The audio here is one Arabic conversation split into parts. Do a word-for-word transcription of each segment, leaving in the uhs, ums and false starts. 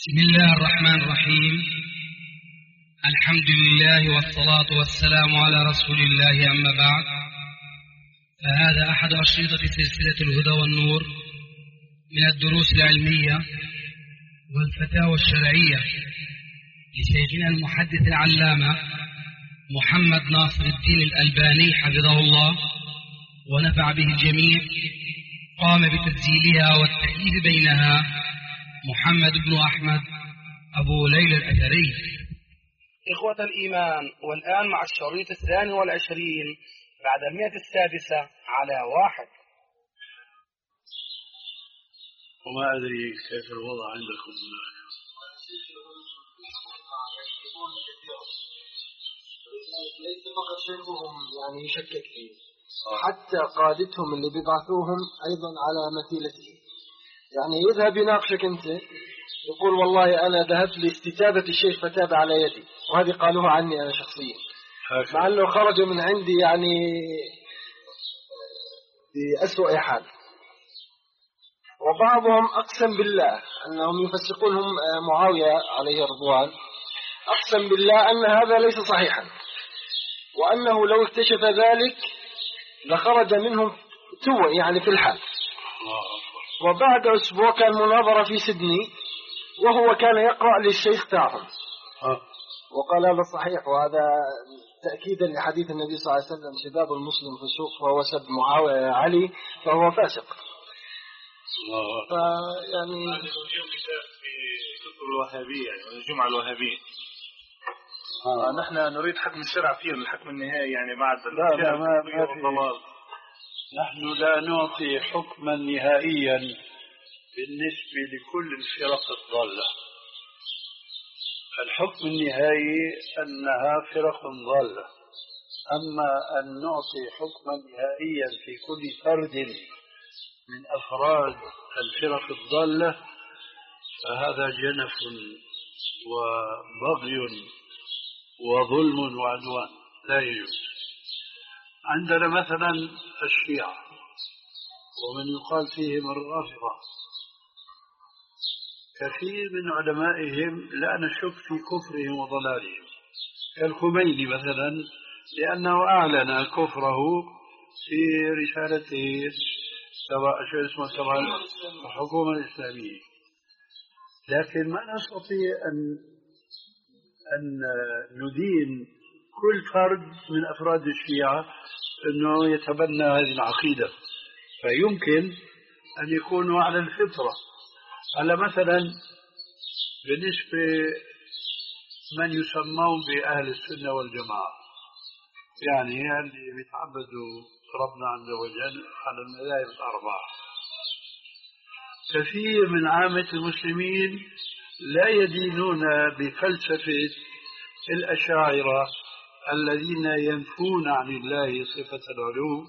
بسم الله الرحمن الرحيم. الحمد لله والصلاة والسلام على رسول الله، أما بعد، فهذا أحد أشرطة سلسلة الهدى والنور من الدروس العلمية والفتاوى الشرعية لشيخنا المحدث العلامة محمد ناصر الدين الألباني حفظه الله ونفع به الجميع. قام بتسجيلها والتأليف بينها محمد بن أحمد أبو ليلى الأثري. إخوة الإيمان، والآن مع الشريط الثاني والعشرين بعد المئة السادسة على واحد. وما أدري كيف الوضع عندكم هناك. ليس فقط شيخهم يعني يشكك فيه، حتى قادتهم اللي بيبعثوهم أيضا على مثيلته. يعني يذهب يناقشك أنت، يقول والله أنا ذهبت لاستتابة الشيخ فتاب على يدي، وهذه قالوها عني أنا شخصيا، مع أنه خرج من عندي يعني بأسوأ حال. وبعضهم أقسم بالله أنهم يفسقونهم معاوية عليه الرضوان، أقسم بالله أن هذا ليس صحيحا، وأنه لو اكتشف ذلك لخرج منهم تو يعني في الحال. وبعد أسبوع كان مناظرة في سيدني، وهو كان يقرأ للشيخ تاعهم وقال هذا صحيح، وهذا تأكيدا لحديث النبي صلى الله عليه وسلم: شباب المسلم فسوق، فهو سب معاوية علي فهو فاسق. يعني كتاب في كتب الوهابية، يعني الجمعة الوهابية. آه. نحن نريد حكم الشرع فيه، الحكم النهائي يعني بعد لا لا ما ما نحن لا نعطي حكما نهائيا بالنسبة لكل الفرق الضالة. الحكم النهائي أنها فرق ضالة، أما أن نعطي حكما نهائيا في كل فرد من أفراد الفرق الضالة فهذا جنف وبغي وظلم وعدوان لا يجوز. عندنا مثلا الشيعة ومن يقال فيهم الرافضة، كثير من علمائهم لا نشك في كفرهم وضلالهم، كالخميني مثلا، لأنه أعلن كفره في رسالته تبع شو اسمه تبع الحكومة الإسلامية. لكن ما نستطيع أن أن ندين كل فرد من أفراد الشيعة أنه يتبنى هذه العقيدة، فيمكن أن يكونوا على الفطرة. على مثلا بالنسبة من يسمون بأهل السنة والجماعة، يعني اللي بيتعبدوا ربنا عز وجل على المذاهب الأربعة، كثير من عامة المسلمين لا يدينون بفلسفة الأشاعرة الذين ينفون عن الله صفة العلو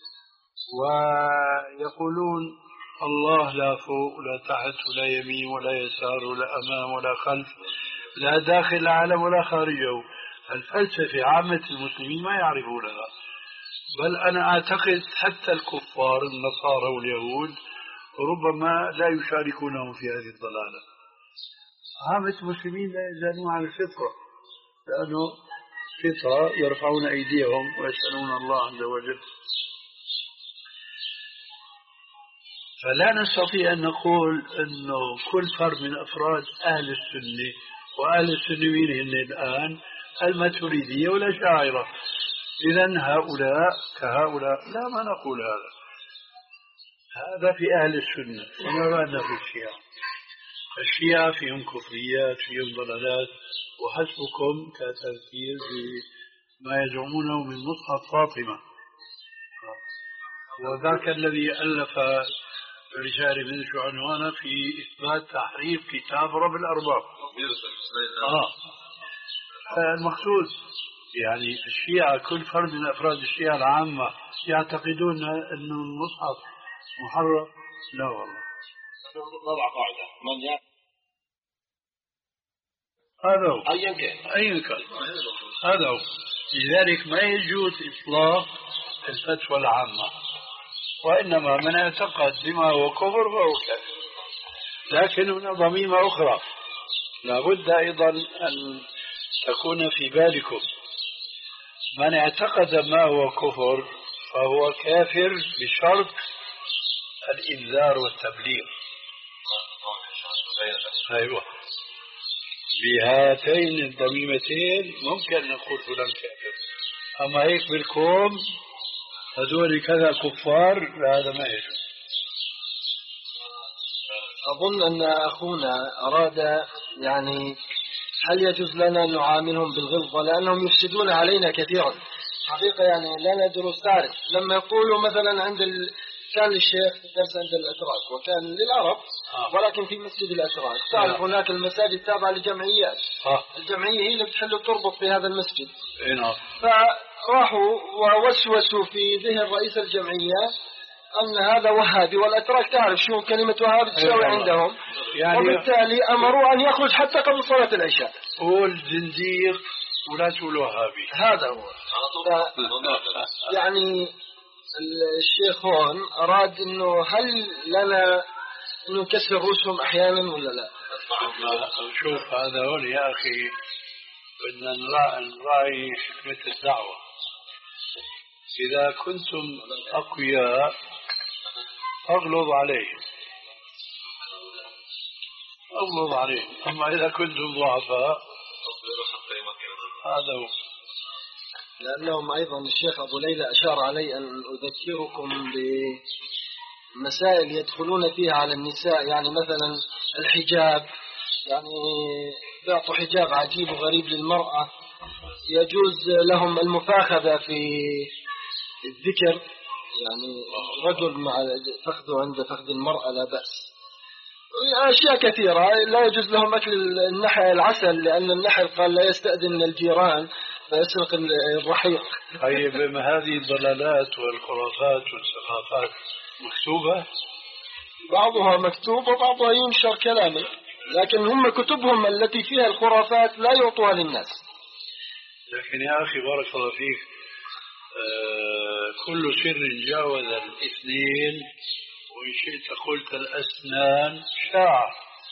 ويقولون الله لا فوق ولا تحت ولا يمين ولا يسار ولا أمام ولا خلف، لا داخل العالم ولا خارجه. الفلسفة عامة المسلمين ما يعرفونها، بل أنا أعتقد حتى الكفار النصارى واليهود ربما لا يشاركونهم في هذه الضلالة. عامة المسلمين لا يزالون على الفطرة، لأنه فطرة يرفعون أيديهم ويسألون الله عز وجل. فلا نستطيع أن نقول أنه كل فرد من أفراد أهل السنة، وأهل السنة مين هن الآن؟ الماتريدية والأشاعرة. إذن هؤلاء كهؤلاء لا، ما نقول هذا. هذا في أهل السنة، ونرى أن في الشيعة. الشيعة فيهم كفريات، فيهم ضلالات، وحسبكم كتذكير بما يزعمونه من مصحف فاطمة، وذاك الذي ألف رسالة من شو عنوانه في إثبات تحريف كتاب رب الأرباب. آه. المقصود يعني الشيعة كل فرد من أفراد الشيعة العامة يعتقدون أن المصحف محرف. لا والله، نضع قاعدة من يأتي هذا هو أيا كان أيا كان هذا هو. لذلك ما يجوز إطلاق الفتوى العامة، وإنما من اعتقد بما هو كفر فهو كافر. لكن هنا ضميمة أخرى، لابد أيضا أن تكون في بالكم من اعتقد ما هو كفر فهو كافر بشرط الإنذار والتبليغ. أيوة، بهاتين الضميمتين ممكن نقول فلان كافر، أما هيك بالكم هذول كذا كفار، هذا ما يجوز. أظن أن أخونا أراد يعني هل يجوز لنا أن نعاملهم بالغلظة لأنهم يفسدون علينا كثيرا حقيقة. يعني لنا دروس تعرف لما يقولوا مثلا عند ال... كان للشيخ درس عند الأتراك وكان للعرب ولكن في مسجد الأتراك، تعرف هناك المساجد تابعة لجمعيات، الجمعية هي اللي بتحل وتربط في هذا المسجد. فراحوا ووسوسوا في ذهن رئيس الجمعية أن هذا وهابي، والأتراك تعرف شو كلمة وهابي تساوي عندهم، يعني وبالتالي أمروا أن يخرج حتى قبل صلاة العشاء. قول زنديق ولا تقول وهابي، هذا هو. يعني الشيخ هون أراد إنه هل لنا إنه نكسر رؤوسهم أحيانا ولا لا؟ شوف هذا هون يا أخي بدنا نراعي حكمة الدعوة. إذا كنتم أقوياء أغلظ عليهم أغلظ عليهم، أما إذا كنتم ضعفاء هذا هو. لأنهم أيضا الشيخ أبو ليلى أشار علي أن أذكركم بمسائل يدخلون فيها على النساء، يعني مثلا الحجاب، يعني بيعطوا حجاب عجيب وغريب للمرأة، يجوز لهم المفاخذة في الذكر، يعني رجل مع فخذه عند فخذ المرأة لا بأس. أشياء كثيرة. لا يجوز لهم أكل النحل العسل لأن النحل قال لا يستأذن الجيران فيسرق الرحيق. طيب هذه الضلالات والخرافات والثقافات مكتوبة؟ بعضها مكتوب وبعضها ينشر كلاما، لكن هم كتبهم التي فيها الخرافات لا يعطوها للناس. لكن يا أخي بارك الله فيك، آه كل سر جاوز الاثنين وإن شئت قلت الأسنان شاع.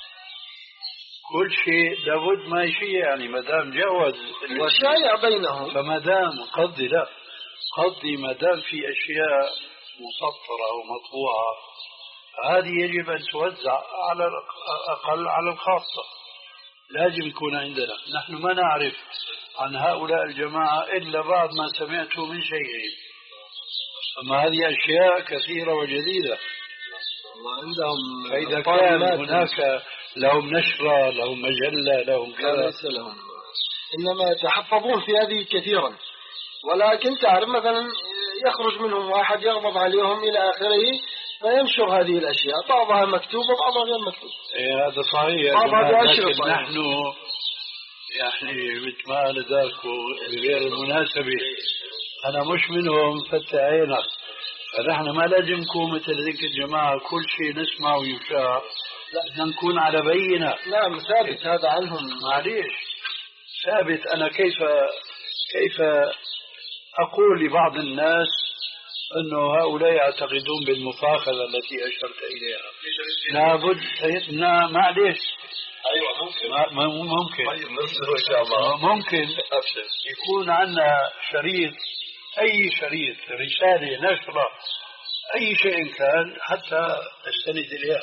كل شيء لابد ما يشيء، يعني ما دام جاوز وشايع بينهم، فما دام قضي لا قضي ما دام في أشياء مسطرة ومطبوعة هذه يجب أن توزع على الأقل على الخاصة. لازم يكون عندنا، نحن ما نعرف عن هؤلاء الجماعة إلا بعض ما سمعته من شيئين، أما هذه أشياء كثيرة وجديدة. وعندهم فإذا كان هناك لهم نشرة لهم مجلة لهم كذا ليس لهم، إنما يتحفظون في هذه كثيرا. ولكن تعرف مثلا يخرج منهم واحد يغضب عليهم إلى آخره فينشر هذه الأشياء، بعضها مكتوب وبعضها غير مكتوب. إيه هذا صحيح. لكن نحن يعني مثل ما أنا ذاك غير المناسبة أنا مش منهم فتح عينك، فنحن ما لازم نكون مثل ذيك الجماعة كل شيء نسمع ويشاع، لا نكون على بينة. نعم ثابت هذا عنهم. معليش ثابت. أنا كيف كيف أقول لبعض الناس أنه هؤلاء يعتقدون بالمفاخذة التي أشرت إليها؟ لابد نعم معليش. أيوة ممكن ما ممكن طيب نرسله إن شاء الله. ممكن يكون عندنا شريط، أي شريط رسالة نشرة أي شيء كان حتى نستند إليها.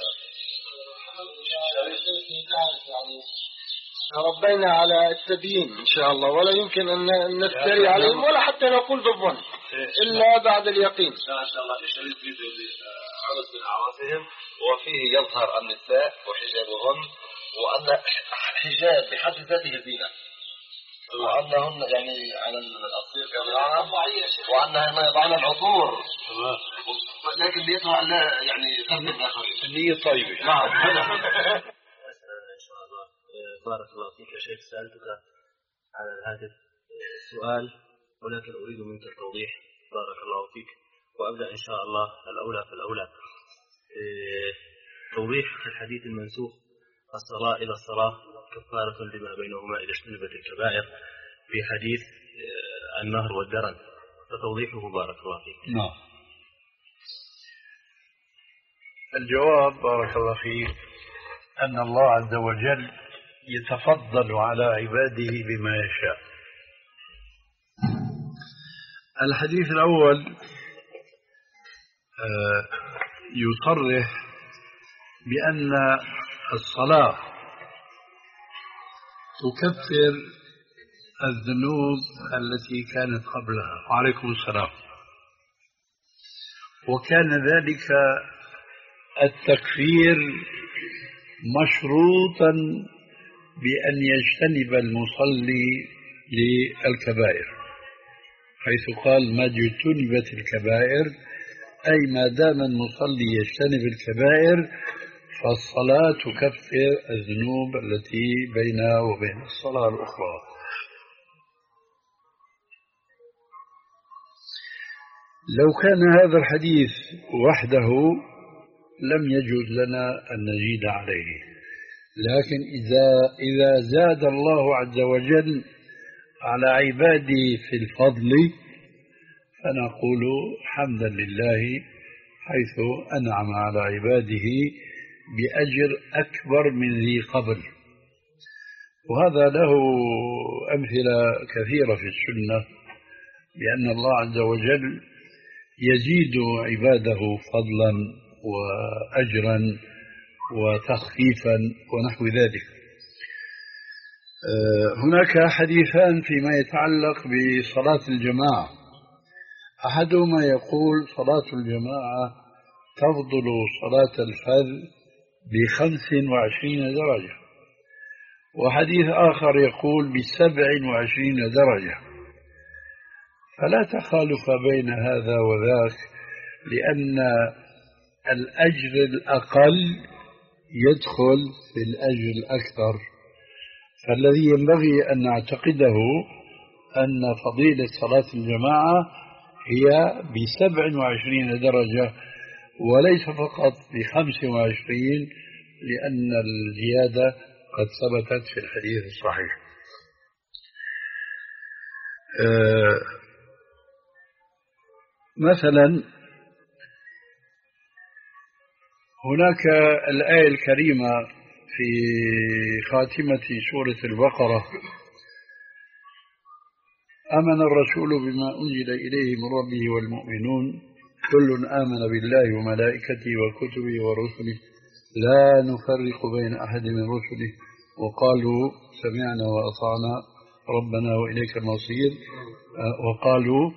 ربينا على التبيين إن شاء الله، ولا يمكن أن نفتري عليهم ولا حتى نقول بالظن إلا بعد اليقين. إن شاء الله الشريط فيديو عرس من أعراسهم وفيه يظهر النساء وحجابهن، وأن الحجاب بحد ذاته زينة، وأنهن يعني على الأصيل كمان، وأنهن يضعن العطور، لكن نيتها لا يعني تخدم الآخرين. النية طيبة. نعم. إن شاء الله. بارك الله فيك يا شيخ، سألتك على الهاتف سؤال ولكن أريد منك التوضيح. بارك الله فيك. وأبدأ إن شاء الله الأولى فالأولى. توضيح الحديث المنسوخ الصلاة إلى الصلاة كفارة لما بينهما إذا اجتنبت الكبائر في حديث النهر والدرن، فتوضيحه بارك الله فيك. نعم. الجواب بارك الله فيك أن الله عز وجل يتفضل على عباده بما يشاء. الحديث الأول يصرح بأن الصلاة تكفر الذنوب التي كانت قبلها. وعليكم السلام. وكان ذلك التكفير مشروطا بأن يجتنب المصلي للكبائر، حيث قال ما اجتنبت الكبائر، أي ما دام المصلي يجتنب الكبائر فالصلاة تكفر الذنوب التي بينها وبين الصلاة الأخرى. لو كان هذا الحديث وحده لم يجوز لنا أن نزيد عليه، لكن إذا إذا زاد الله عز وجل على عباده في الفضل فنقول حمدا لله حيث أنعم على عباده بأجر أكبر من ذي قبل. وهذا له أمثلة كثيرة في السنة بأن الله عز وجل يزيد عباده فضلا وأجرا وتخفيفا ونحو ذلك. هناك حديثان فيما يتعلق بصلاة الجماعة. أحدهما يقول صلاة الجماعة تفضل صلاة الفذ بخمس وعشرين درجة، وحديث آخر يقول بسبع وعشرين درجة، فلا تخالف بين هذا وذاك، لأن الأجر الأقل يدخل في الأجر الأكثر. فالذي ينبغي أن نعتقده أن فضيلة صلاة الجماعة هي بسبع وعشرين درجة وليس فقط بخمس وعشرين، لأن الزيادة قد ثبتت في الحديث الصحيح. أه مثلا هناك الآية الكريمة في خاتمة سورة البقرة: آمن الرسول بما أنزل إليه من ربه والمؤمنون كل آمن بالله وملائكته وكتبه ورسله لا نفرق بين أحد من رسله وقالوا سمعنا وأطعنا ربنا وإليك المصير وقالوا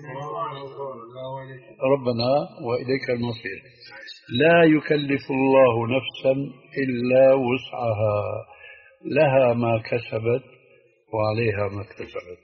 ربنا وإليك المصير لا يكلف الله نفسا إلا وسعها لها ما كسبت وعليها ما اكتسبت.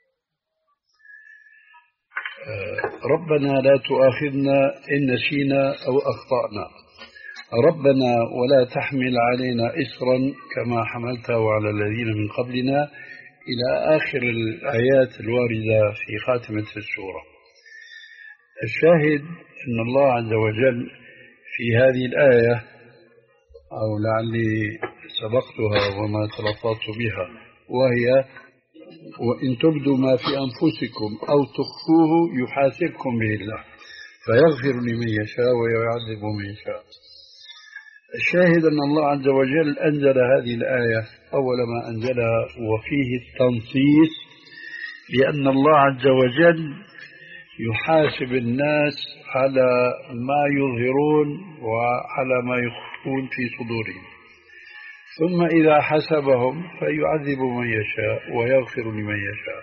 ربنا لا تؤاخذنا إن نسينا أو أخطأنا، ربنا ولا تحمل علينا إصرا كما حملته على الذين من قبلنا، إلى آخر الآيات الواردة في خاتمة السورة. الشاهد أن الله عز وجل في هذه الآية، أو لعلي سبقتها وما تلفظت بها، وهي: وإن تبدوا ما في أنفسكم أو تخفوه يحاسبكم به الله فيغفر لمن يشاء ويعذب من يشاء. الشاهد أن الله عز وجل أنزل هذه الآية أول ما أنزلها، وفيه التنصيص لأن الله عز وجل يحاسب الناس على ما يظهرون وعلى ما يخفون في صدورهم، ثم إذا حسبهم فيعذب من يشاء ويغفر لمن يشاء.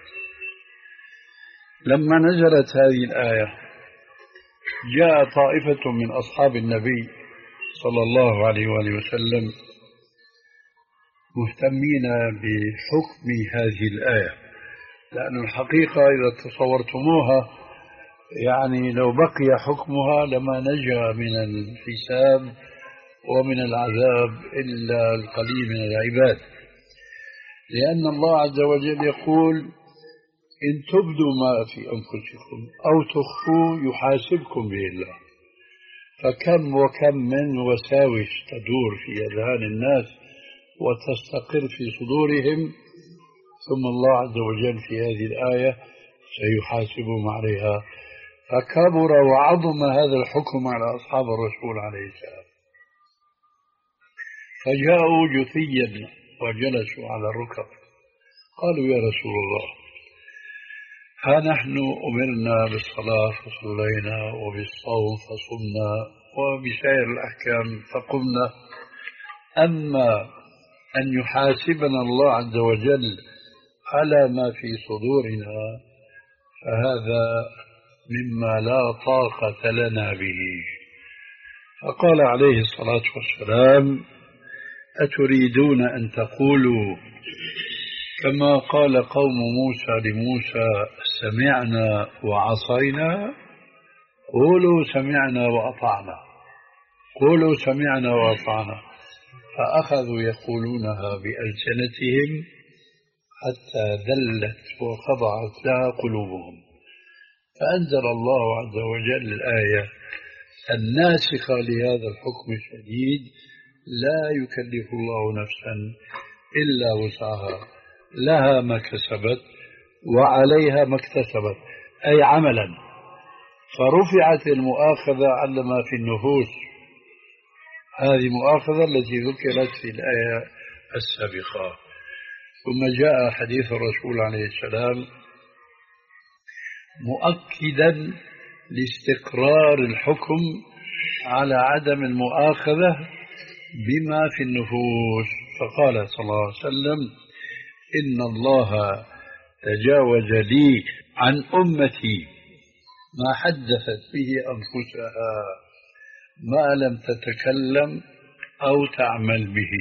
لما نزلت هذه الآية جاء طائفة من أصحاب النبي صلى الله عليه وآله وسلم مهتمين بحكم هذه الآية، لأن الحقيقة إذا تصورتموها يعني لو بقي حكمها لما نجا من الحساب ومن العذاب إلا القليل من العباد، لأن الله عز وجل يقول: إن تبدوا ما في أنفسكم أو تخفوا يحاسبكم به الله. فكم وكم من وساوس تدور في أذهان الناس وتستقر في صدورهم، ثم الله عز وجل في هذه الآية سيحاسبهم عليها. فكبر وعظم هذا الحكم على أصحاب الرسول عليه السلام، فجاءوا جثيا وجلسوا على الركب. قالوا يا رسول الله، ها نحن أمرنا بالصلاة فصلينا، وبالصوم فصمنا، وبسائر الأحكام فقمنا، أما أن يحاسبنا الله عز وجل على ما في صدورنا فهذا مما لا طاقة لنا به. فقال عليه الصلاة والسلام: أتريدون أن تقولوا كما قال قوم موسى لموسى سمعنا وعصينا؟ قولوا سمعنا وأطعنا، قولوا سمعنا وأطعنا. فأخذوا يقولونها بألسنتهم حتى ذلت وخضعت لها قلوبهم. فأنزل الله عز وجل الآية الناسخة لهذا الحكم الشديد: لا يكلف الله نفسا إلا وسعها، لها ما كسبت وعليها ما اكتسبت، أي عملا. فرفعت المؤاخذة على ما في النفوس، هذه مؤاخذة التي ذكرت في الآية السابقة. ثم جاء حديث الرسول عليه السلام مؤكدا لاستقرار الحكم على عدم المؤاخذة بما في النفوس، فقال صلى الله عليه وسلم: إن الله تجاوز لي عن أمتي ما حدثت به أنفسها ما لم تتكلم أو تعمل به.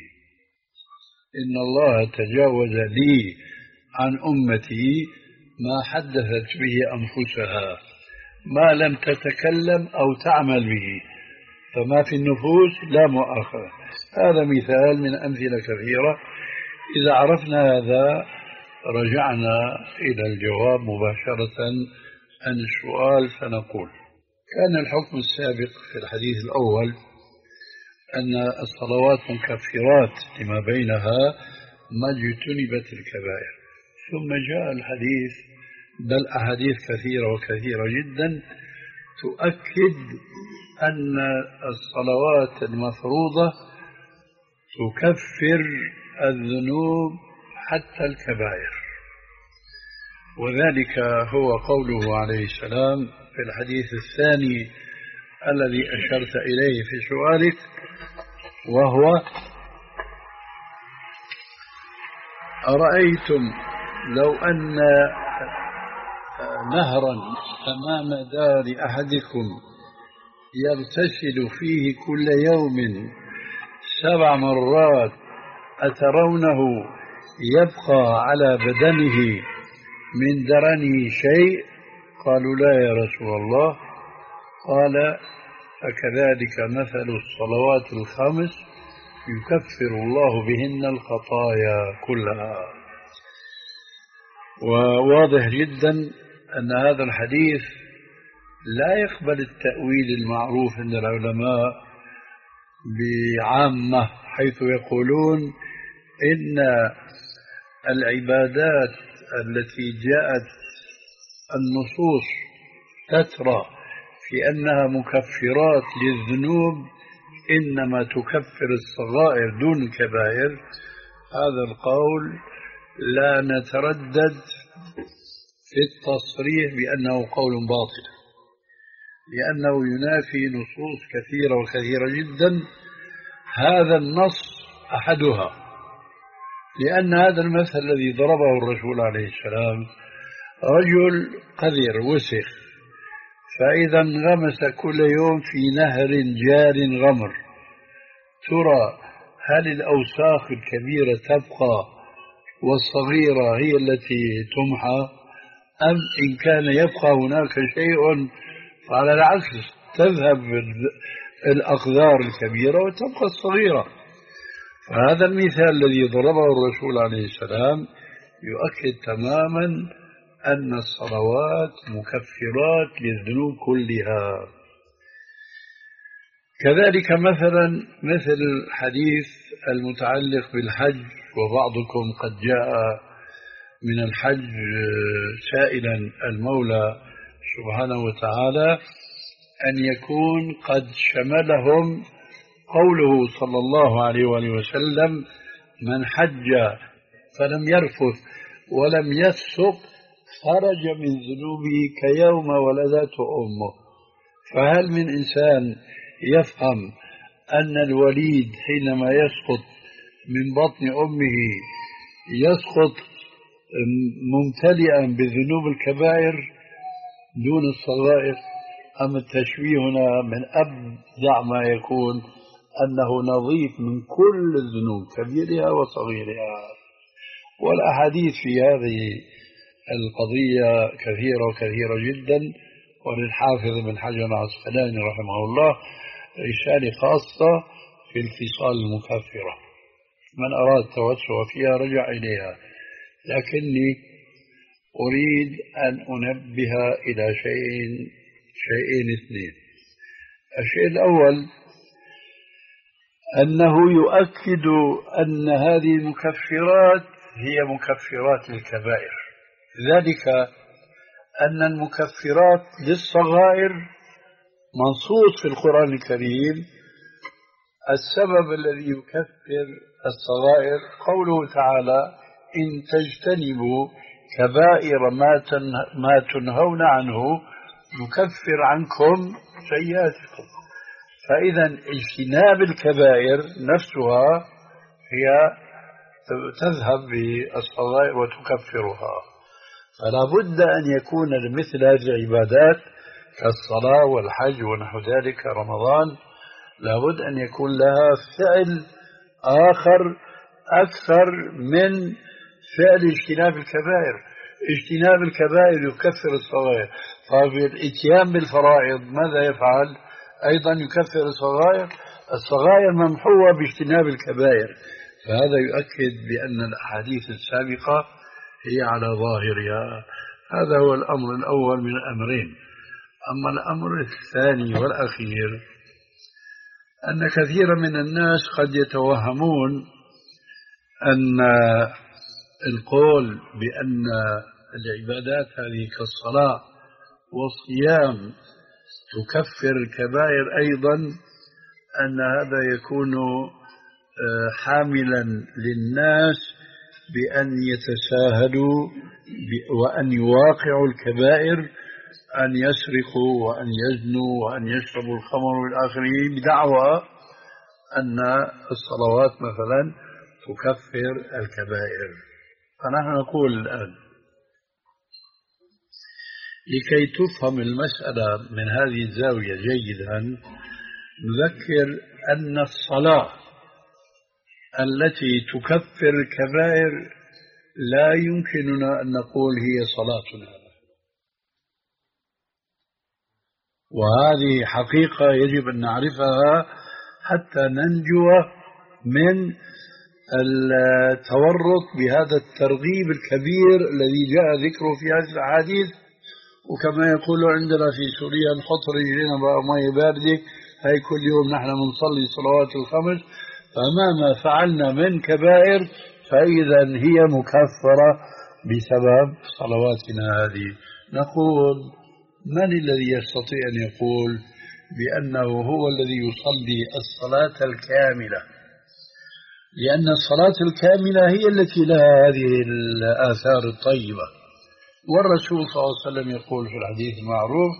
إن الله تجاوز لي عن أمتي ما حدثت به أنفسها ما لم تتكلم أو تعمل به، فما في النفوس لا مؤاخذة. هذا مثال من أمثلة كثيرة. إذا عرفنا هذا رجعنا إلى الجواب مباشرة عن السؤال، فنقول: كان الحكم السابق في الحديث الأول أن الصلوات مكفرات لما بينها ما اجتنبت الكبائر، ثم جاء الحديث بل أحاديث كثيرة وكثيرة جدا تؤكد أن الصلوات المفروضة تكفر الذنوب حتى الكبائر. وذلك هو قوله عليه السلام في الحديث الثاني الذي أشرت إليه في سؤالك، وهو: أرأيتم لو أن نهرا أمام دار أحدكم يغتسل فيه كل يوم سبع مرات أترونه يبقى على بدنه من درنه شيء؟ قالوا: لا يا رسول الله. قال: فكذلك مثل الصلوات الخمس يكفر الله بهن الخطايا كلها. وواضح جدا أن هذا الحديث لا يقبل التأويل المعروف عند العلماء بعامة، حيث يقولون إن العبادات التي جاءت النصوص تترى في أنها مكفرات للذنوب إنما تكفر الصغائر دون الكبائر. هذا القول لا نتردد في التصريح بأنه قول باطل، لأنه ينافي نصوص كثيرة وكثيرة جدا. هذا النص أحدها، لأن هذا المثل الذي ضربه الرسول عليه السلام: رجل قذر وسخ، فإذا انغمس كل يوم في نهر جار غمر، ترى هل الأوساخ الكبيرة تبقى والصغيرة هي التي تمحى، أم إن كان يبقى هناك شيء فعلى العكس تذهب الأقذار الكبيرة وتبقى الصغيرة؟ فهذا المثال الذي ضربه الرسول عليه السلام يؤكد تماما أن الصلوات مكفرات للذنوب كلها. كذلك مثلا مثل الحديث المتعلق بالحج: وبعضكم قد جاء من الحج سائلا المولى سبحانه وتعالى أن يكون قد شملهم قوله صلى الله عليه وآله وسلم: من حج فلم يرفث ولم يفسق خرج من ذنوبه كيوم ولدته أمه. فهل من إنسان يفهم أن الوليد حينما يسقط من بطن أمه يسقط ممتلئا بذنوب الكبائر دون الصغائر؟ أم التشبيه هنا من أبدع ما يكون أنه نظيف من كل الذنوب كبيرها وصغيرها؟ والأحاديث في هذه القضية كثيرة وكثيرة جدا، وللحافظ بن حجر العسقلاني رحمه الله رسالة خاصة في الخصال المكفرة، من أراد التوسع فيها رجع إليها. لكني أريد أن أنبه إلى شيئين شيئين اثنين. الشيء الأول أنه يؤكد أن هذه المكفرات هي مكفرات للكبائر، ذلك أن المكفرات للصغائر منصوص في القرآن الكريم. السبب الذي يكفر الصغائر قوله تعالى: إن تجتنبوا كبائر ما تنهون عنه يكفر عنكم سيئاتكم. فإذا اجتناب الكبائر نفسها هي تذهب بالصغائر وتكفرها. فلا بد أن يكون مثل هذه العبادات كالصلاة والحج ونحو ذلك رمضان لا بد أن يكون لها فعل آخر أكثر من فعل اجتناب الكبائر. اجتناب الكبائر يكفر الصغائر، فبالاتيان بالفرائض ماذا يفعل؟ أيضا يكفر الصغائر. الصغائر ممحوة باجتناب الكبائر. فهذا يؤكد بأن الأحاديث السابقة هي على ظاهرها. هذا هو الأمر الأول من الأمرين. أما الأمر الثاني والأخير أن كثيرا من الناس قد يتوهمون أن القول بأن العبادات هذه كالصلاة والصيام تكفر الكبائر أيضا، أن هذا يكون حاملا للناس بأن يتساهلوا وأن يواقعوا الكبائر، أن يسرقوا وأن يزنوا وأن يشربوا الخمر والآخرين بدعوى أن الصلوات مثلا تكفر الكبائر. فنحن نقول الآن لكي تفهم المسألة من هذه الزاوية جيدا نذكر أن الصلاة التي تكفر الكبائر لا يمكننا أن نقول هي صلاتنا، وهذه حقيقة يجب أن نعرفها حتى ننجو من التورط بهذا الترغيب الكبير الذي جاء ذكره في هذه الأحاديث. وكما يقول عندنا في سوريا: نحط رجلنا بماء باردة، هاي كل يوم نحن بنصلي صلوات الخمس، فمهما فعلنا من كبائر فإذا هي مكفرة بسبب صلواتنا هذه. نقول: من الذي يستطيع أن يقول بأنه هو الذي يصلي الصلاة الكاملة؟ لأن الصلاة الكاملة هي التي لها هذه الآثار الطيبة. والرسول صلى الله عليه وسلم يقول في الحديث المعروف: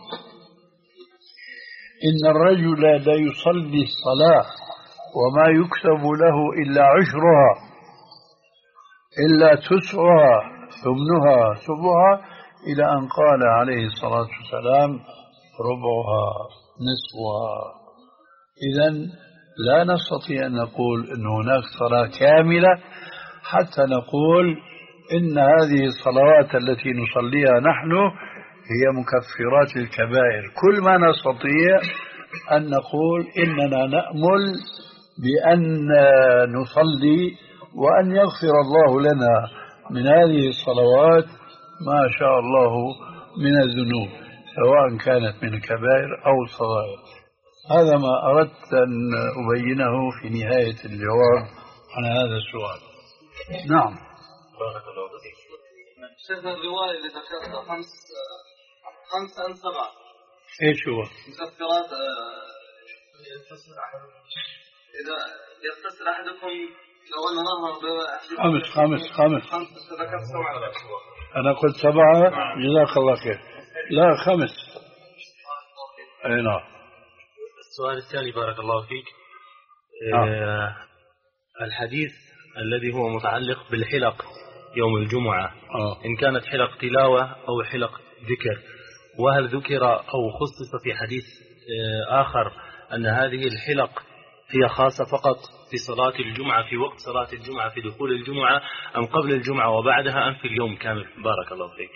إن الرجل لا يصلي الصلاة وما يكتب له إلا عشرها إلا تسعها ثمنها سبعها، إلى أن قال عليه الصلاة والسلام: ربعها نصفها. إذن لا نستطيع أن نقول أن هناك صلاة كاملة حتى نقول إن هذه الصلوات التي نصليها نحن هي مكفرات الكبائر. كل ما نستطيع أن نقول إننا نأمل بأن نصلي وأن يغفر الله لنا من هذه الصلوات ما شاء الله من الذنوب، سواء كانت من الكبائر أو الصغائر. هذا ما أردت أن أبينه في نهاية الجواب عن هذا السؤال. نعم. بارك الله فيك. شيخنا الرواية اللي ذكرتها خمس خمسة أم سبعة، إيش هو؟ مكفرات إذا يغتسل أحدكم خمس خمس خمس أنا قلت سبعة. جزاك الله خير. لا خمس. أي نعم. السؤال الثاني بارك الله فيك. نعم. آه الحديث الذي هو متعلق بالحلق يوم الجمعة آه. إن كانت حلق تلاوة أو حلق ذكر، وهل ذكر أو خصص في حديث آه آخر أن هذه الحلق هي خاصة فقط في صلاة الجمعة، في وقت صلاة الجمعة، في دخول الجمعة، أم قبل الجمعة وبعدها، أم في اليوم كامل؟ بارك الله فيك.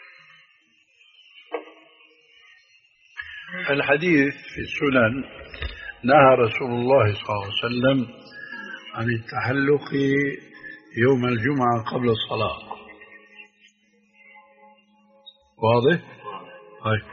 الحديث في السنن نهى رسول الله صلى الله عليه وسلم عن التحلق يوم الجمعة قبل الصلاة. واضح؟ طيب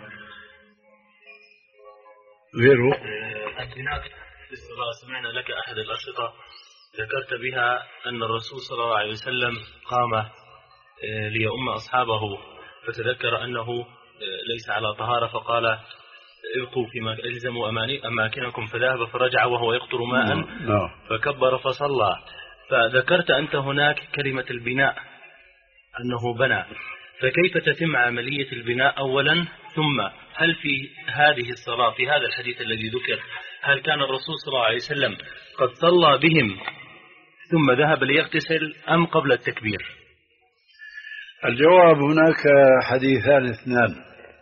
غيره؟ البناء في الصلاة، سمعنا لك أحد الأشرطة ذكرت بها أن الرسول صلى الله عليه وسلم قام ليؤم أصحابه فتذكر أنه ليس على طهارة فقال ابقوا فيما ألزموا أماكنكم، فذهب فرجع وهو يقطر ماء فكبر فصلى. فذكرت أنت هناك كلمة البناء أنه بنى، فكيف تتم عملية البناء أولا؟ ثم هل في هذه الصلاة في هذا الحديث الذي ذكر هل كان الرسول صلى الله عليه وسلم قد صلى بهم ثم ذهب ليغتسل أم قبل التكبير؟ الجواب هناك حديثان اثنان،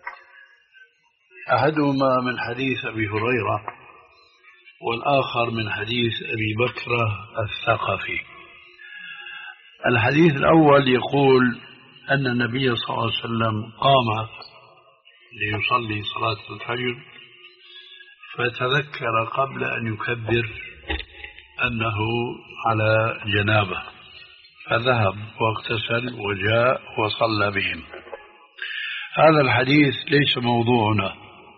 أحدهما من حديث أبي هريرة والآخر من حديث أبي بكرة الثقفي. الحديث الأول يقول أن النبي صلى الله عليه وسلم قام ليصلي صلاة الفجر فتذكر قبل أن يكبر أنه على جنابه فذهب واغتسل وجاء وصلى بهم. هذا الحديث ليس موضوعنا.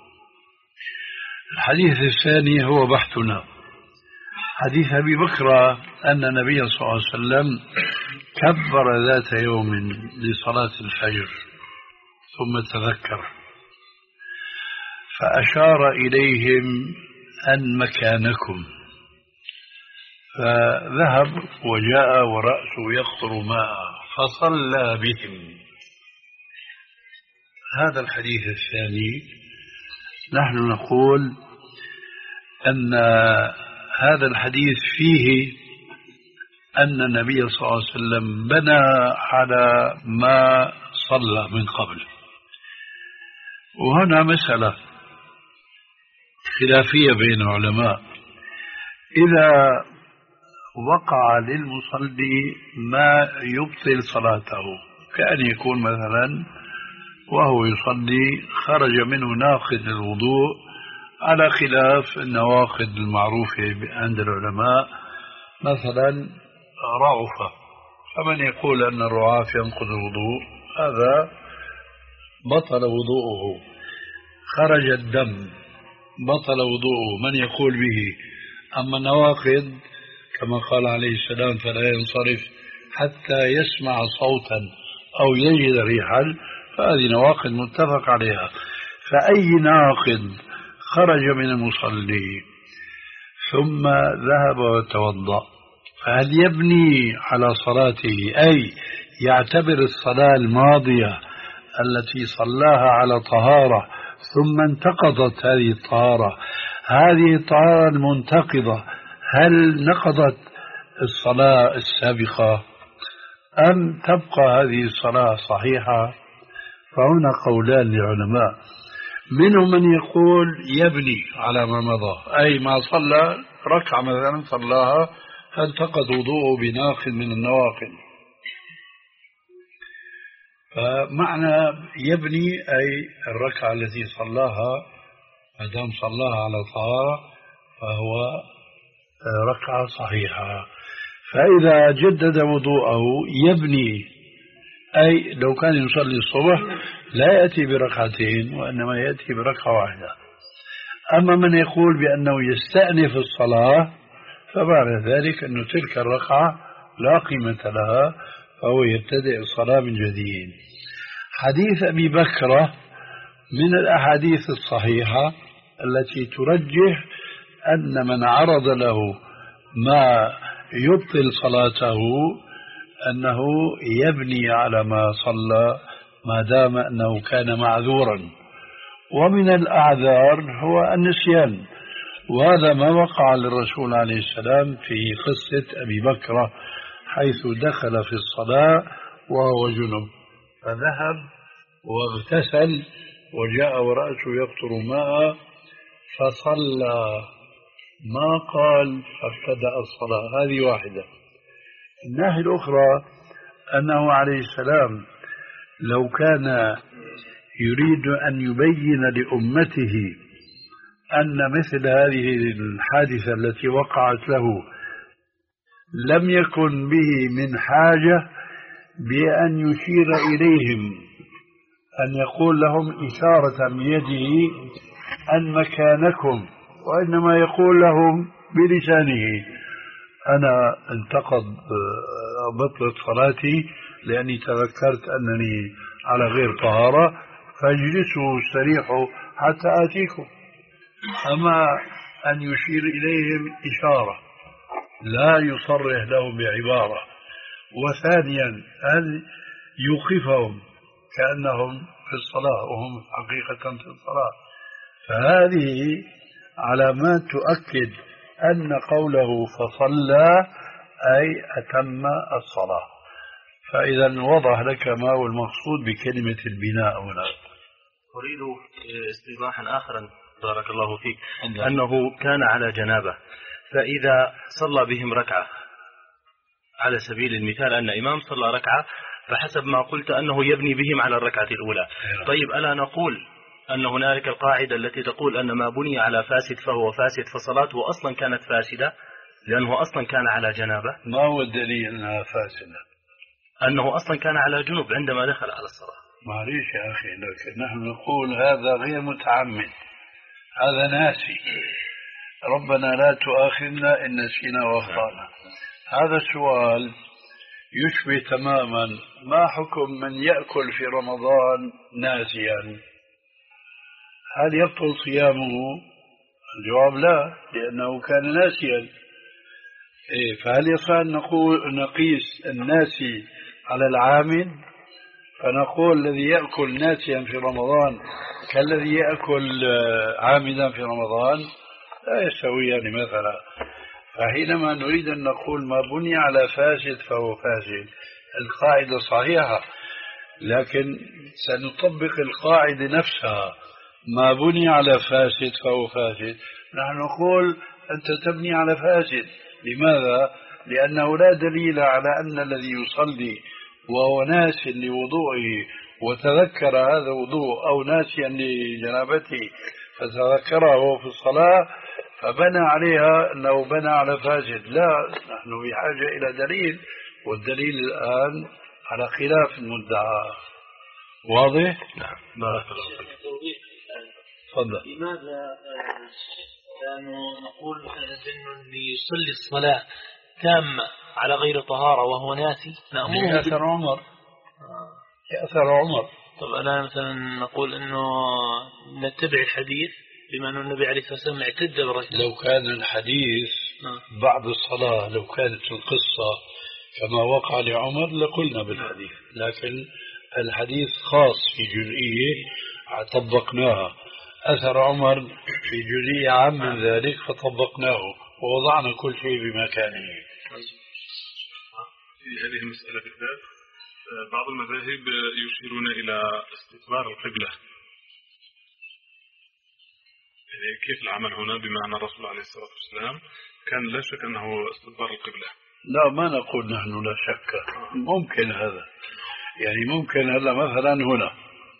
الحديث الثاني هو بحثنا، حديث أبي بكر أن النبي صلى الله عليه وسلم كبر ذات يوم لصلاة الفجر ثم تذكر فأشار إليهم أن مكانكم، فذهب وجاء ورأسه يقطر ماء فصلى بهم. هذا الحديث الثاني نحن نقول أن هذا الحديث فيه أن النبي صلى الله عليه وسلم بنى على ما صلى من قبل. وهنا مسألة خلافية بين العلماء، إذا وقع للمصلي ما يبطل صلاته كأن يكون مثلا وهو يصلي خرج منه ناقض الوضوء على خلاف النواقض المعروفة عند العلماء، مثلا رعفة، فمن يقول أن الرعاف ينقض الوضوء هذا بطل وضوءه. خرج الدم بطل وضوءه، من يقول به. أما النواقض كما قال عليه السلام فلا ينصرف حتى يسمع صوتا أو يجد ريحا، فهذه نواقض متفق عليها. فأي ناقض خرج من المصلي ثم ذهب وتوضأ فهل يبني على صلاته، أي يعتبر الصلاة الماضية التي صلاها على طهارة ثم انتقضت هذه الطهارة، هذه الطهارة المنتقضة هل نقضت الصلاة السابقة أم تبقى هذه الصلاة صحيحة؟ فهنا قولان للعلماء، منهم من يقول يبني على ما مضى، أي ما صلى ركعة مثلا صلاها فانتقض وضوءه بناقض من النواقض. فمعنى يبني أي الركعة التي صلاها ما دام صلاها على طهارة فهو ركعة صحيحة. فإذا جدد وضوءه يبني، أي لو كان يصلي الصبح لا يأتي بركعتين وإنما يأتي بركعة واحدة. أما من يقول بأنه يستأنف الصلاة فمعنى ذلك أن تلك الركعة لا قيمة لها فهو يبتدئ الصلاة من جديد. حديث أبي بكر من الأحاديث الصحيحة التي ترجح أن من عرض له ما يبطل صلاته أنه يبني على ما صلى ما دام أنه كان معذورا. ومن الأعذار هو النسيان، وهذا ما وقع للرسول عليه السلام في قصة أبي بكر حيث دخل في الصلاة وهو جنب، فذهب واغتسل وجاء ورأسه يقطر ماء فصلى، ما قال فابتدأ الصلاة. هذه واحدة. الناحية الأخرى أنه عليه السلام لو كان يريد أن يبين لأمته أن مثل هذه الحادثة التي وقعت له لم يكن به من حاجة بأن يشير إليهم، أن يقول لهم إشارة بيده أن مكانكم، وإنما يقول لهم بلسانه أنا انتقض بطلت صلاتي لأني تذكرت أنني على غير طهارة فاجلسوا استريحوا حتى آتيكم. أما أن يشير إليهم إشارة لا يصرح لهم بعبارة. وثانيا أن يوقفهم كأنهم في الصلاة وهم حقيقة في الصلاة. فهذه علامات تؤكد أن قوله فصلى أي أتم الصلاة. فإذا وضح لك ما هو المقصود بكلمة البناء هنا. أريد استيضاحا آخرا بارك الله فيك، أنه كان على جنابة، فإذا صلى بهم ركعة على سبيل المثال أن إمام صلى ركعة، فحسب ما قلت أنه يبني بهم على الركعة الأولى. طيب ألا نقول أن هنالك القاعدة التي تقول أن ما بني على فاسد فهو فاسد، فصلاته أصلا كانت فاسدة لأنه أصلا كان على جنابة؟ ما هو الدليل أنها فاسدة؟ أنه أصلا كان على جنوب عندما دخل على الصلاة. معليش يا أخي، لكن نحن نقول هذا غير متعمد، هذا ناسي. ربنا لا تؤاخذنا إن نسينا واخطأنا. هذا السؤال يشبه تماما ما حكم من يأكل في رمضان ناسيا، هل يبطل صيامه؟ الجواب لا، لأنه كان ناسيا. إيه، فهل يصح أن نقول نقيس الناسي على العامل؟ فنقول الذي يأكل ناسيا في رمضان كالذي يأكل عامدا في رمضان؟ لا يستويان مثلا. فحينما نريد أن نقول ما بني على فاسد فهو فاسد، القاعدة صحيحة، لكن سنطبق القاعدة نفسها، ما بني على فاسد فهو فاسد. نحن نقول أنت تبني على فاسد. لماذا؟ لأنه لا دليل على أن الذي يصلي وهو ناس لوضوئه وتذكر هذا وضوء، أو ناسيا لجنابته فتذكره وهو في الصلاة فبنى عليها أنه بنى على فاسد. لا، نحن بحاجة إلى دليل، والدليل الآن على خلاف المدعى. واضح؟ نعم، بارك الله فيك. تفضل. لماذا كانوا نقول أنه ليصلي الصلاة تامة على غير طهارة وهو ناسي نأمره يأثر عمر يأثر عمر طب أنا مثلا نقول أنه نتبع الحديث بما أن النبي عليه الصلاة والسلام اعتد برجل. لو كان الحديث بعد الصلاة، لو كانت القصة كما وقع لعمر لقلنا بالحديث، لكن الحديث خاص في جزئية طبقناها. أثر عمر في جزئية عام من ذلك فطبقناه ووضعنا كل شيء بمكانه. في هذه المسألة بالذات بعض المذاهب يشيرون إلى استقبال القبلة. يعني كيف العمل هنا؟ بما أن الرسول عليه الصلاة والسلام كان لا شك أنه استقبال القبلة. لا، ما نقول نحن لا شك، ممكن هذا. يعني ممكن هلا مثلا هنا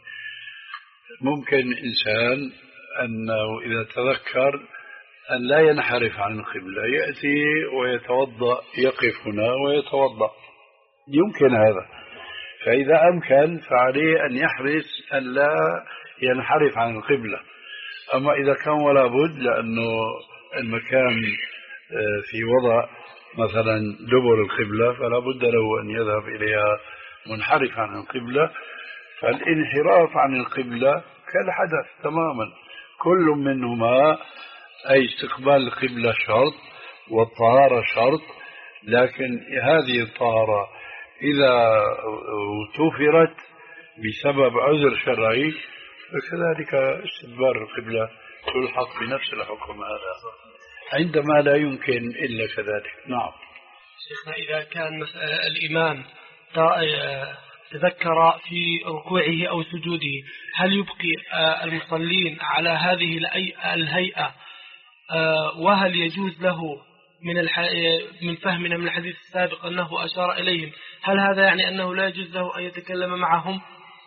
ممكن إنسان أنه إذا تذكر أن لا ينحرف عن القبلة يأتي ويتوضأ، يقف هنا ويتوضأ، يمكن هذا. فإذا أمكن فعليه أن يحرص أن لا ينحرف عن القبلة. أما إذا كان ولا بد لأنه المكان في وضع مثلا دبر القبلة فلا بد له أن يذهب إليها منحرف عن القبلة، فالانحراف عن القبلة كالحدث تماما، كل منهما أي استقبال القبلة شرط والطهارة شرط، لكن هذه الطهارة إذا توفرت بسبب عذر شرعي فكذلك استدبار القبلة تلحق بنفس الحكم هذا عندما لا يمكن إلا كذلك. نعم. شيخنا إذا كان الإمام تذكر في ركوعه أو سجوده هل يبقي المصلين على هذه الهيئة وهل يجوز له من من فهمنا من الحديث السابق أنه أشار إليهم هل هذا يعني أنه لا يجوز له أن يتكلم معهم؟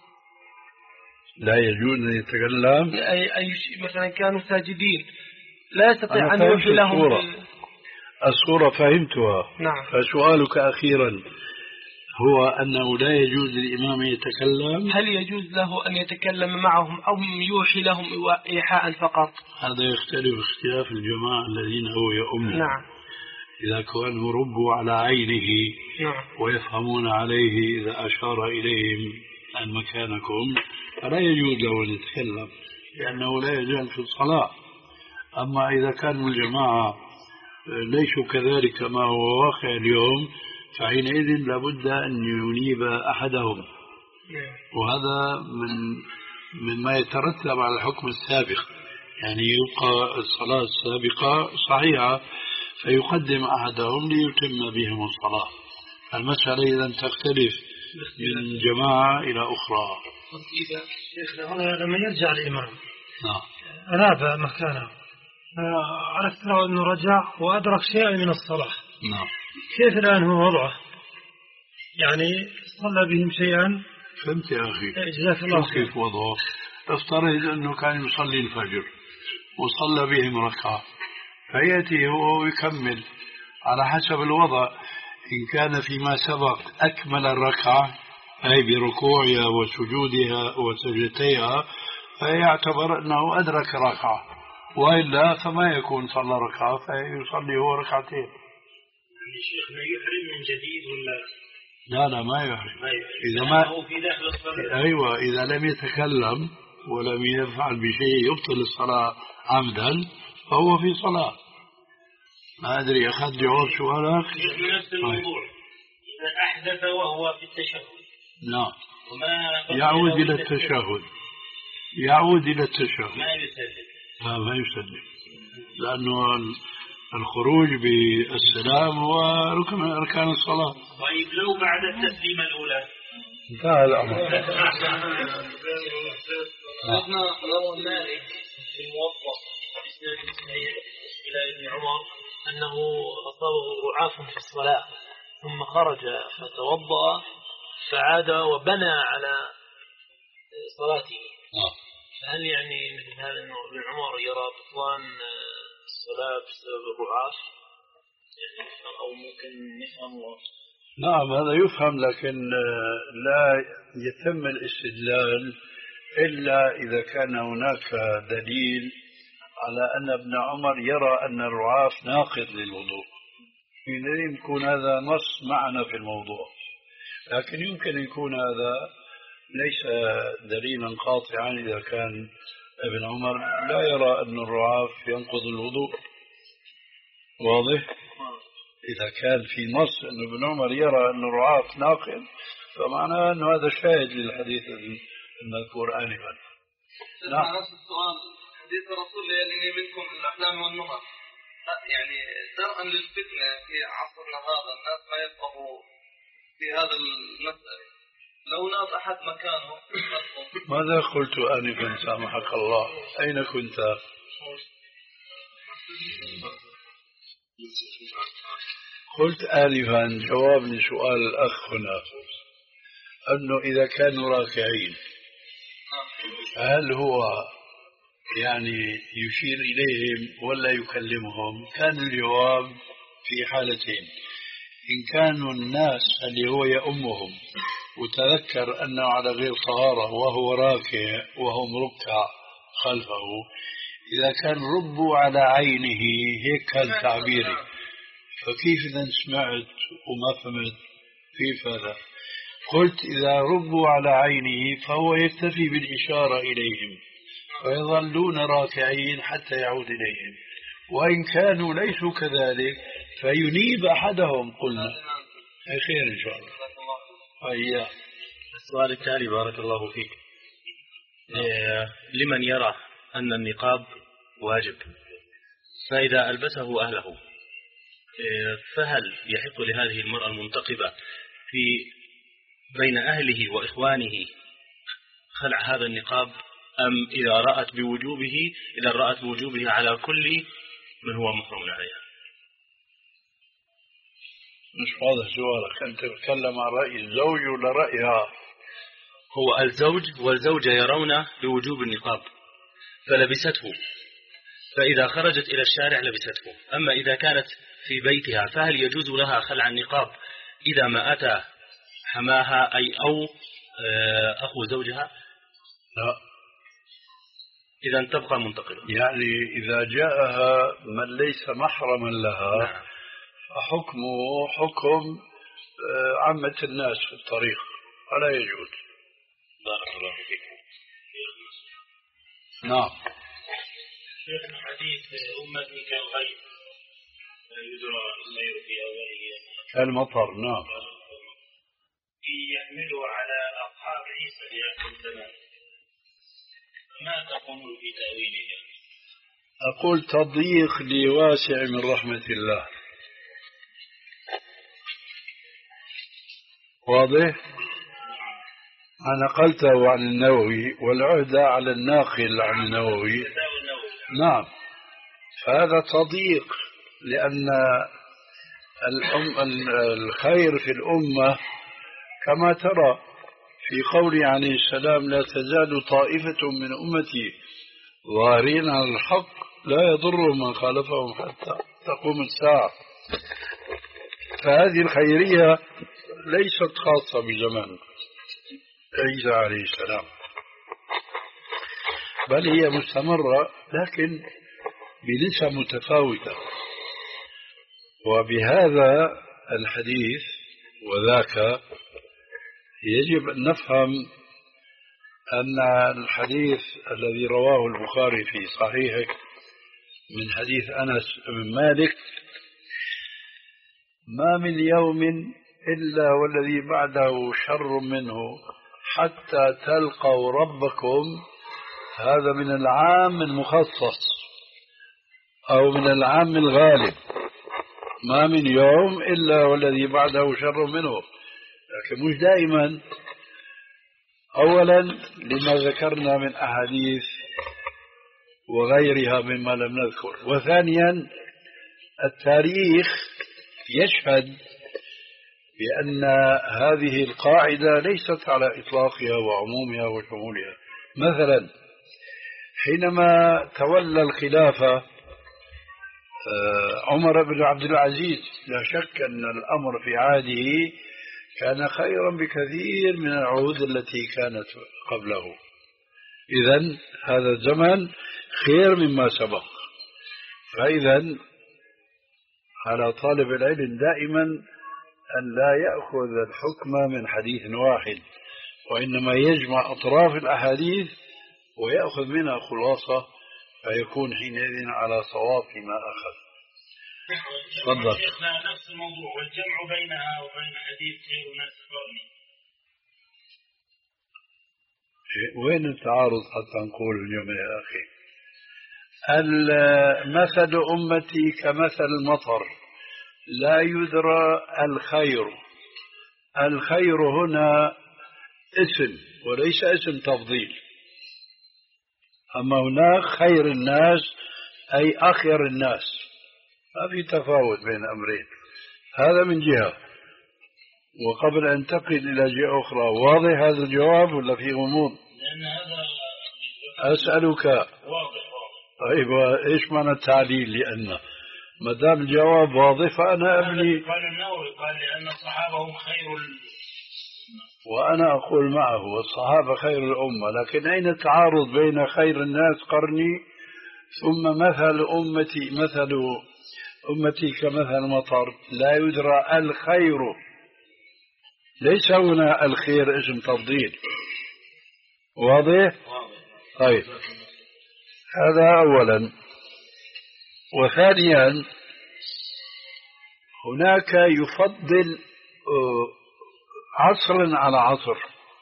لا يجوز أن يتكلم أي, أي شيء مثلا كانوا ساجدين لا يستطيع أن يوحي لهم الصورة. الصورة فهمتها. نعم. فسؤالك أخيرا هو أنه لا يجوز للإمام يتكلم هل يجوز له أن يتكلم معهم أو يوحي لهم إيحاء فقط؟ هذا يختلف اختلاف الجماعة الذين هو يؤمن. نعم. إذا كانوا ربوا على عينه نعم. ويفهمون عليه إذا أشار إليهم عن مكانكم فلا يجوز له أن يتكلم لأنه لا يزال في الصلاة. أما إذا كانوا الجماعة ليسوا كذلك كما هو واقع اليوم فحينئذ لابد أن ينيب أحدهم وهذا من مما يترتب على الحكم السابق يعني يبقى الصلاة السابقة صحيحة فيقدم أحدهم ليتم بهم الصلاة. المسألة إذا تختلف من جماعة إلى أخرى. إذا شيخنا هنا لما يرجع الإمام نعم أناب مكانه عرفت له أنه رجع وأدرك شيئا من الصلاة. نعم. كيف الآن هو وضعه؟ يعني صلى بهم شيئا. فهمت يا أخي. جزاك الله خير. كيف وضعه؟ افترض أنه كان يصلي الفجر وصلى بهم ركعة فيأتي هو ويكمل على حسب الوضع. إن كان فيما سبق أكمل الركعة أي بركوعها وسجودها وسجدتها فيعتبر أنه أدرك ركعة وإلا فما يكون صلى ركعة فيصلي هو ركعتين. يعني شيخنا يحرم من جديد ولا لا لا ما يحرم. ما يحرم. إذا ما هو في داخل الصلاة. أيوة إذا لم يتكلم ولم يفعل بشيء يبطل الصلاة عمدا فهو في صلاة. ما أدري أخذ جواب سؤالك. نفس الموضوع. إذا أحدث وهو في التشهد. نعم. وما يعود إلى التشهد. يعود إلى التشهد. ما يسلم. لا ما يسلم لأنه الخروج بالسلام هو ركن من أركان الصلاة. طيب لو بعد التسليمة الأولى انتهى الأمر. شيخنا روى مالك في الموطأ بإسناد صحيح إلى ابن عمر أنه أصابه رعاف في الصلاة ثم خرج فتوضأ فعاد وبنى على صلاته. فهل يعني مثل هذا أنه ابن عمر يرى بطلان الصلاة بسبب الرعاف يعني أو ممكن نفهم؟ نعم هذا يفهم لكن لا يتم الاستدلال إلا إذا كان هناك دليل على أن ابن عمر يرى أن الرعاف ناقض للوضوء. حينئذ يكون هذا نص معنا في الموضوع. لكن يمكن يكون هذا ليس دليلا قاطعا إذا كان ابن عمر لا يرى أن الرعاف ينقض الوضوء. واضح؟ إذا كان في نص أن ابن عمر يرى أن الرعاف ناقض فمعناه أن هذا شاهد للحديث المذكور آنفا. نعم. نفس السؤال حديث الرسول يليني منكم الأحلام والنهى يعني درءا للفتنة في عصرنا هذا الناس ما يفقهوا في هذا المسألة لو ناب أحد مكانه. ماذا قلت آنفا سامحك الله؟ أين كنت؟ قلت آنفا جواب لسؤال الأخ هنا أنه إذا كانوا راكعين هل هو يعني يشير إليهم ولا يكلمهم؟ كان الجواب في حالتين. إن كانوا الناس اللي هو يأمهم وتذكر أنه على غير طهارة وهو راكع وهم ركع خلفه إذا كان ربوا على عينه هيك كان تعبيري فكيف إذا سمعت وما فهمت كيف هذا؟ قلت إذا ربوا على عينه فهو يكتفي بالإشارة إليهم فيظلون راكعين حتى يعود إليهم. وإن كانوا ليسوا كذلك فينيب أحدهم قلنا خير إن شاء الله. أيه. السؤال التالي بارك الله فيك. إيه لمن يرى أن النقاب واجب فإذا ألبسه أهله إيه فهل يحق لهذه المرأة المنتقبة في بين أهله وإخوانه خلع هذا النقاب أم إذا رأت بوجوبه إذا رأت بوجوبه على كل من هو محرم عليها؟ مش واضح سؤالك، أنت تتكلم عن رأي الزوج ولا رأيها؟ هو الزوج والزوجة يرون بوجوب النقاب فلبسته، فإذا خرجت إلى الشارع لبسته. أما إذا كانت في بيتها فهل يجوز لها خلع النقاب إذا ما أتى حماها أي أو أخو زوجها؟ لا. إذا تبقى منتقلة. يعني إذا جاءها من ليس محرما لها نعم. فحكمه حكم عامة الناس في الطريق ولا يجوز. بارك الله فيك. نعم. شيخنا حديث أمتي كالغيث لا يدرى الليل في أوله كالمطر. نعم. يحمله على أصحاب عيسى في آخر الزمان، ما تقول في تأويله؟ أقول تضييق لواسع من رحمة الله. واضح؟ أنا نقلته عن النووي والعهدة على الناقل عن النووي. نعم. فهذا تضييق لأن الأم الخير في الأمة كما ترى في قوله عليه السلام لا تزال طائفة من أمتي ظاهرين على الحق لا يضر من خالفهم حتى تقوم الساعة. فهذه الخيرية ليست خاصة بزمان عيسى عليه السلام بل هي مستمرة لكن بنسب متفاوتة. وبهذا الحديث وذاك يجب أن نفهم أن الحديث الذي رواه البخاري في صحيحه من حديث أنس بن مالك ما من يوم إلا والذي بعده شر منه حتى تلقوا ربكم، هذا من العام المخصص أو من العام الغالب، ما من يوم إلا والذي بعده شر منه، لكن مش دائما. أولا لما ذكرنا من أحاديث وغيرها مما لم نذكر، وثانيا التاريخ يشهد بأن هذه القاعدة ليست على إطلاقها وعمومها وشمولها. مثلا حينما تولى الخلافة عمر بن عبد العزيز لا شك أن الأمر في عهده كان خيرا بكثير من العهود التي كانت قبله. إذن هذا الزمن خير مما سبق. فإذن على طالب العلم دائما أن لا يأخذ الحكم من حديث واحد، وإنما يجمع أطراف الأحاديث ويأخذ منها خلاصة فيكون حينئذ على صواب فيما أخذ. تفضل. شيخنا نفس الموضوع والجمع بينها وبين حديث خير الناس قرني. وين التعارض حتى نقول اليوم يا أخي؟ مثل أمتي كمثل المطر لا يدرى الخير. الخير هنا اسم وليس اسم تفضيل. أما هناك خير الناس أي أخير الناس، ما في تفاوت بين أمرين. هذا من جهة. وقبل أن تنتقل إلى جهة أخرى، واضح هذا الجواب ولا في غموض؟ لأن هذا أسألك. واضح. طيب إيش معنى التعليل؟ لأن ما دام الجواب واضح فأنا أبني. قال النووي قال لأن الصحابة هم خير ال... وأنا أقول معه والصحابة خير الأمة، لكن أين التعارض بين خير الناس قرني ثم مثل أمتي مثل أمتي كمثل المطر لا يدرى الخير؟ ليس هنا الخير اسم تفضيل. واضح؟ طيب هذا أولا. وثانيا هناك يفضل عصر على عصر.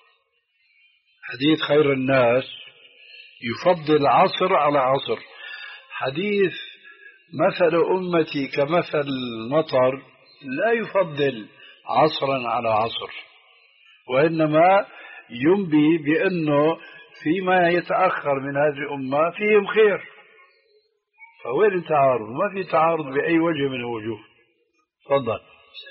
حديث خير الناس يفضل عصر على عصر. حديث مثل أمتي كمثل المطر لا يفضل عصرا على عصر، وإنما ينبي بأنه فيما يتأخر من هذه الأمة فيهم خير. فوين التعارض؟ ما في تعارض بأي وجه من الوجوه. تفضل.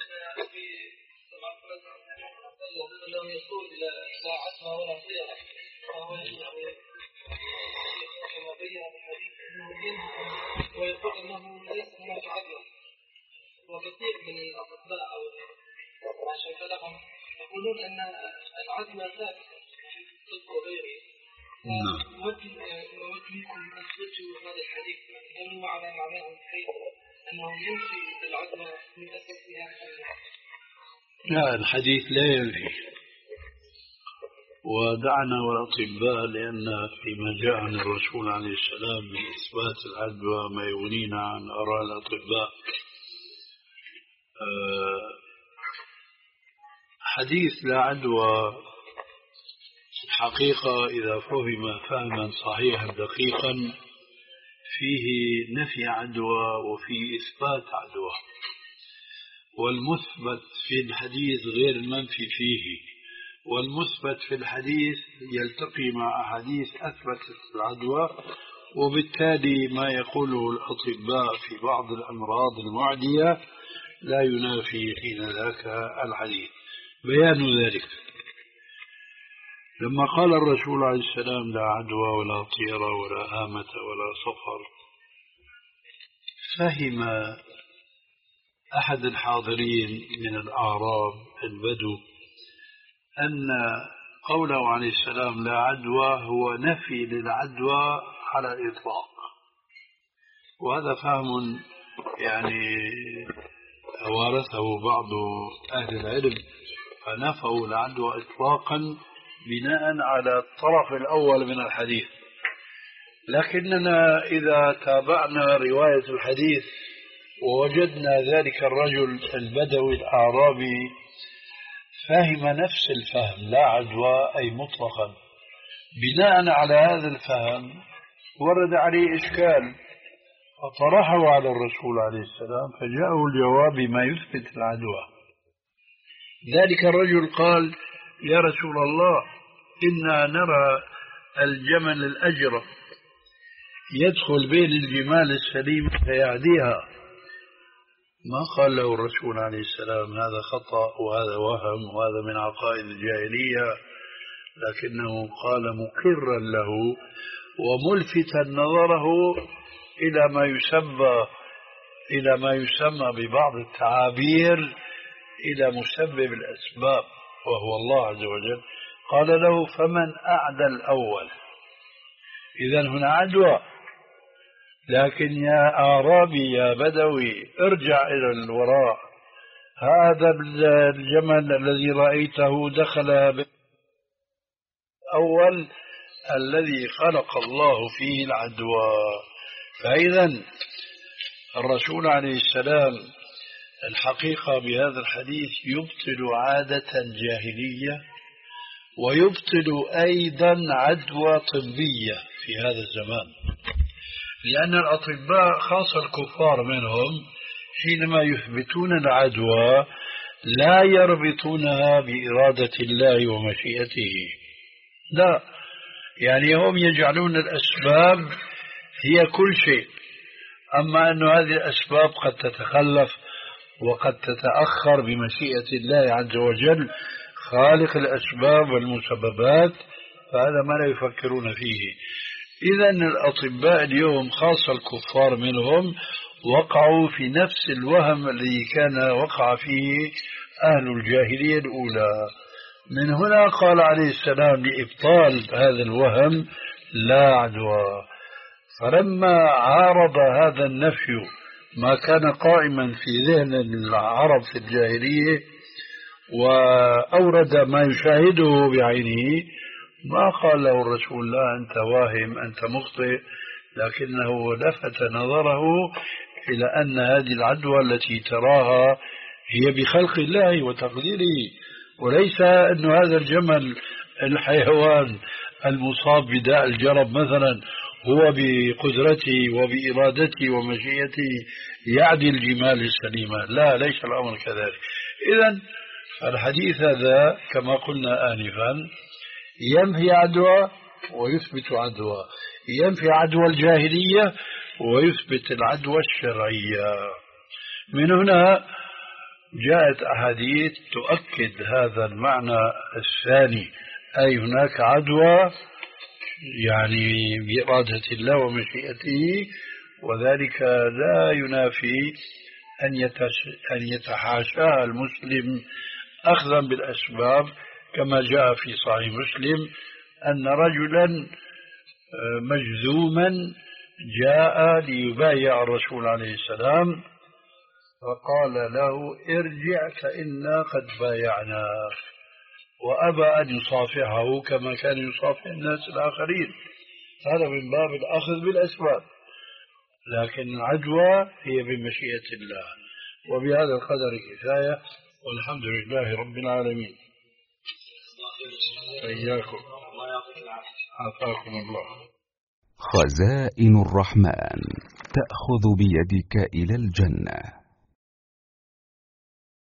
ويقول انه ليس هناك عدوى، وكثير من الاطباء او العشاء لهم يقولون ان العدوى ثابته في الطب وغيره. نوجه نوجهكم ان توجهوا هذا الحديث هل هو على معناه بحيث انه ينفي العدوى من اساسها؟ لا، الحديث لا ينفي. ودعنا والأطباء، لأن فيما جاء عن الرسول عليه السلام من إثبات العدوى ما يغنينا عن آراء الأطباء. حديث لا عدوى الحقيقة إذا فهم فهما صحيحا دقيقا فيه نفي عدوى وفيه إثبات عدوى، والمثبت في الحديث غير المنفي فيه، والمثبت في الحديث يلتقي مع أحاديث أثبتت العدوى، وبالتالي ما يقوله الأطباء في بعض الأمراض المعدية لا ينافي حين ذاك الحديث. بيان ذلك لما قال الرسول عليه السلام لا عدوى ولا طيرة ولا هامة ولا صفر، فهم أحد الحاضرين من الأعراب البدو أن قوله عليه السلام لا عدوى هو نفي للعدوى على الإطلاق، وهذا فهم يعني وارثه بعض أهل العلم، فنفوا العدوى إطلاقا بناء على الطرف الأول من الحديث. لكننا إذا تابعنا رواية الحديث ووجدنا ذلك الرجل البدوي الأعرابي فهم نفس الفهم لا عدوى أي مطلقا، بناء على هذا الفهم ورد عليه إشكال فطرحه على الرسول عليه السلام فجاءه الجواب بما يثبت العدوى. ذلك الرجل قال يا رسول الله إنا نرى الجمل الأجرة يدخل بين الجمال السليم فيعديها. ما قال له الرسول عليه السلام هذا خطأ وهذا وهم وهذا من عقائد الجاهلية، لكنه قال مقرا له وملفتا نظره إلى ما يسمى إلى ما يسمى ببعض التعابير إلى مسبب الأسباب وهو الله عز وجل. قال له فمن أعدى الأول؟ إذن هنا عدوى. لكن يا أعرابي يا بدوي ارجع إلى الوراء، هذا الجمل الذي رأيته دخل أول الذي خلق الله فيه العدوى. فإذا الرسول عليه السلام الحقيقة بهذا الحديث يبطل عادة جاهلية ويبطل أيضا عدوى طبية في هذا الزمان، لأن الأطباء خاصة الكفار منهم حينما يثبتون العدوى لا يربطونها بإرادة الله ومشيئته، لا، يعني هم يجعلون الأسباب هي كل شيء، أما أن هذه الأسباب قد تتخلف وقد تتأخر بمشيئة الله عز وجل خالق الأسباب والمسببات، فهذا ما لا يفكرون فيه. إذن الأطباء اليوم خاصة الكفار منهم وقعوا في نفس الوهم الذي كان وقع فيه أهل الجاهلية الأولى. من هنا قال عليه السلام لإبطال هذا الوهم لا عدوى. فلما عارض هذا النفي ما كان قائما في ذهن العرب في الجاهلية وأورد ما يشاهده بعينه، ما قال له الرسول لا أنت واهم أنت مخطئ، لكنه لفت نظره إلى أن هذه العدوى التي تراها هي بخلق الله وتقديره، وليس أن هذا الجمل الحيوان المصاب بداء الجرب مثلا هو بقدرته وبإرادته ومشيئته يعدي الجمال السليمة. لا، ليس الأمر كذلك. إذن الحديث هذا كما قلنا آنفا ينفي عدوى ويثبت عدوى، ينفي عدوى الجاهلية ويثبت العدوى الشرعية. من هنا جاءت أحاديث تؤكد هذا المعنى الثاني، أي هناك عدوى يعني بإرادة الله ومشيئته، وذلك لا ينافي أن يتحاشاها المسلم أخذا بالأسباب، كما جاء في صحيح مسلم أن رجلا مجذوما جاء ليبايع الرسول عليه السلام فقال له ارجع فإنا قد بايعنا، وأبى أن يصافحه كما كان يصافح الناس الآخرين. هذا من باب الأخذ بالأسباب، لكن العدوى هي بمشيئة الله. وبهذا القدر كفاية، والحمد لله رب العالمين. إياكم عافاكم الله. خزائن الرحمن تأخذ بيدك إلى الجنة.